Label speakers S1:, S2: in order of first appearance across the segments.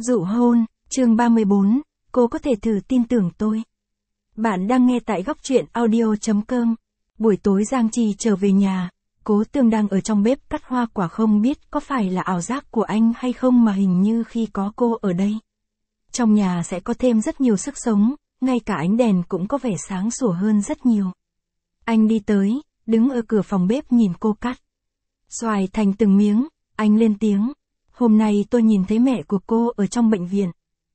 S1: Dụ hôn, chương 34, cô có thể thử tin tưởng tôi. Bạn đang nghe tại góc truyện audio.com. Buổi tối Giang Trì trở về nhà, Cố Tường đang ở trong bếp cắt hoa quả, không biết có phải là ảo giác của anh hay không mà hình như khi có cô ở đây, trong nhà sẽ có thêm rất nhiều sức sống, ngay cả ánh đèn cũng có vẻ sáng sủa hơn rất nhiều. Anh đi tới, đứng ở cửa phòng bếp nhìn cô cắt xoài thành từng miếng, anh lên tiếng. Hôm nay tôi nhìn thấy mẹ của cô ở trong bệnh viện.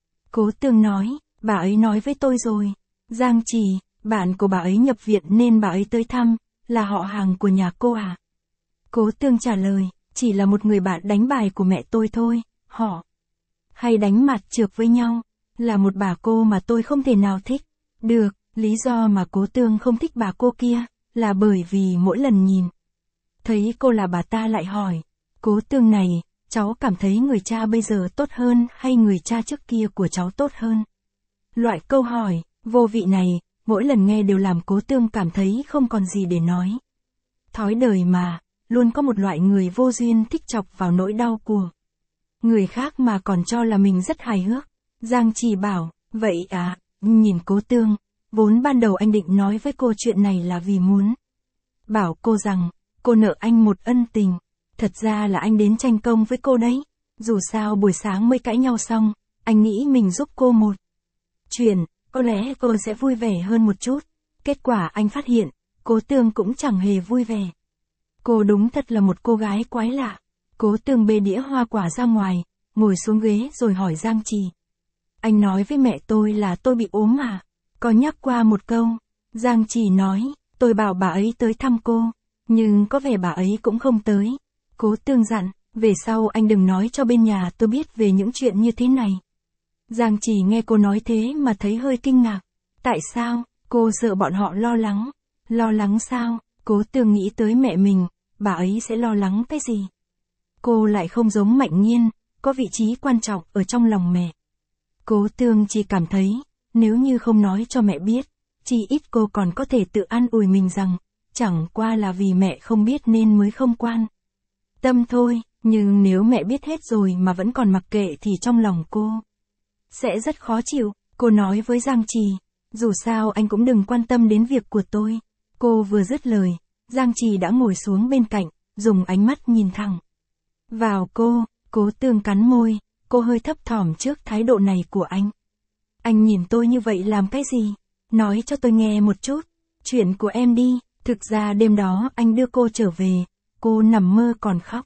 S1: Cố Tường nói, bà ấy nói với tôi rồi. Giang Trì, bạn của bà ấy nhập viện nên bà ấy tới thăm, là họ hàng của nhà cô à? Cố Tường trả lời, chỉ là một người bạn đánh bài của mẹ tôi thôi, họ hay đánh mặt trược với nhau, là một bà cô mà tôi không thể nào thích. Được, lý do mà Cố Tường không thích bà cô kia, là bởi vì mỗi lần nhìn thấy cô là bà ta lại hỏi, Cố Tường này, cháu cảm thấy người cha bây giờ tốt hơn hay người cha trước kia của cháu tốt hơn? Loại câu hỏi vô vị này, mỗi lần nghe đều làm Cố Tường cảm thấy không còn gì để nói. Thói đời mà, luôn có một loại người vô duyên thích chọc vào nỗi đau của người khác mà còn cho là mình rất hài hước. Giang Trì bảo, vậy à, nhìn Cố Tường, vốn ban đầu anh định nói với cô chuyện này là vì muốn bảo cô rằng, cô nợ anh một ân tình. Thật ra là anh đến tranh công với cô đấy. Dù sao buổi sáng mới cãi nhau xong, anh nghĩ mình giúp cô một chuyện, có lẽ cô sẽ vui vẻ hơn một chút. Kết quả anh phát hiện, Cố Tường cũng chẳng hề vui vẻ. Cô đúng thật là một cô gái quái lạ. Cố Tường bê đĩa hoa quả ra ngoài, ngồi xuống ghế rồi hỏi Giang Trì. Anh nói với mẹ tôi là tôi bị ốm à? Có nhắc qua một câu. Giang Trì nói, tôi bảo bà ấy tới thăm cô, nhưng có vẻ bà ấy cũng không tới. Cố Tường dặn, về sau anh đừng nói cho bên nhà tôi biết về những chuyện như thế này. Giang Trì nghe cô nói thế mà thấy hơi kinh ngạc. Tại sao? Cô sợ bọn họ lo lắng. Lo lắng sao? Cố Tường nghĩ tới mẹ mình, bà ấy sẽ lo lắng cái gì? Cô lại không giống Mạnh Nhiên, có vị trí quan trọng ở trong lòng mẹ. Cố Tường chỉ cảm thấy, nếu như không nói cho mẹ biết, chỉ ít cô còn có thể tự an ủi mình rằng, chẳng qua là vì mẹ không biết nên mới không quan tâm thôi, nhưng nếu mẹ biết hết rồi mà vẫn còn mặc kệ thì trong lòng cô sẽ rất khó chịu. Cô nói với Giang Trì, dù sao anh cũng đừng quan tâm đến việc của tôi. Cô vừa dứt lời, Giang Trì đã ngồi xuống bên cạnh, dùng ánh mắt nhìn thẳng vào cô. Cố Tường cắn môi, cô hơi thấp thỏm trước thái độ này của anh. Anh nhìn tôi như vậy làm cái gì? Nói cho tôi nghe một chút, chuyện của em đi. Thực ra đêm đó anh đưa cô trở về, cô nằm mơ còn khóc.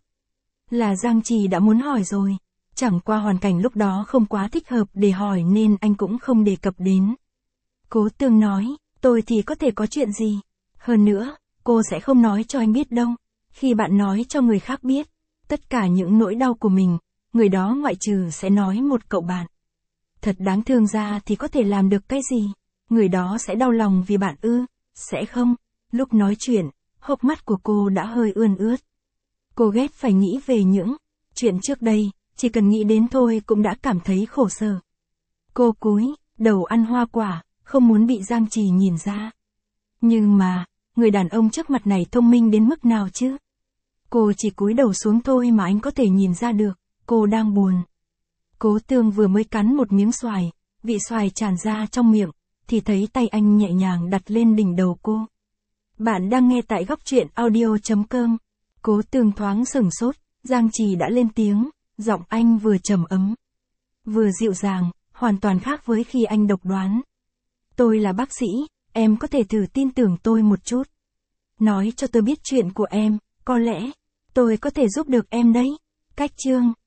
S1: Là Giang Trì đã muốn hỏi rồi, chẳng qua hoàn cảnh lúc đó không quá thích hợp để hỏi nên anh cũng không đề cập đến. Cố Tường nói, tôi thì có thể có chuyện gì? Hơn nữa, cô sẽ không nói cho anh biết đâu. Khi bạn nói cho người khác biết tất cả những nỗi đau của mình, người đó ngoại trừ sẽ nói một cậu bạn thật đáng thương ra thì có thể làm được cái gì? Người đó sẽ đau lòng vì bạn ư? Sẽ không. Lúc nói chuyện, hốc mắt của cô đã hơi ươn ướt. Cô ghét phải nghĩ về những chuyện trước đây, chỉ cần nghĩ đến thôi cũng đã cảm thấy khổ sở. Cô cúi đầu ăn hoa quả, không muốn bị Giang Trì nhìn ra. Nhưng mà, người đàn ông trước mặt này thông minh đến mức nào chứ? Cô chỉ cúi đầu xuống thôi mà anh có thể nhìn ra được, cô đang buồn. Cố Tường vừa mới cắn một miếng xoài, vị xoài tràn ra trong miệng, thì thấy tay anh nhẹ nhàng đặt lên đỉnh đầu cô. Bạn đang nghe tại góc truyện audio.com. Cố Tường thoáng sửng sốt, Giang Trì đã lên tiếng, giọng anh vừa trầm ấm, vừa dịu dàng, hoàn toàn khác với khi anh độc đoán. Tôi là bác sĩ, em có thể thử tin tưởng tôi một chút. Nói cho tôi biết chuyện của em, có lẽ tôi có thể giúp được em đấy. Cách chương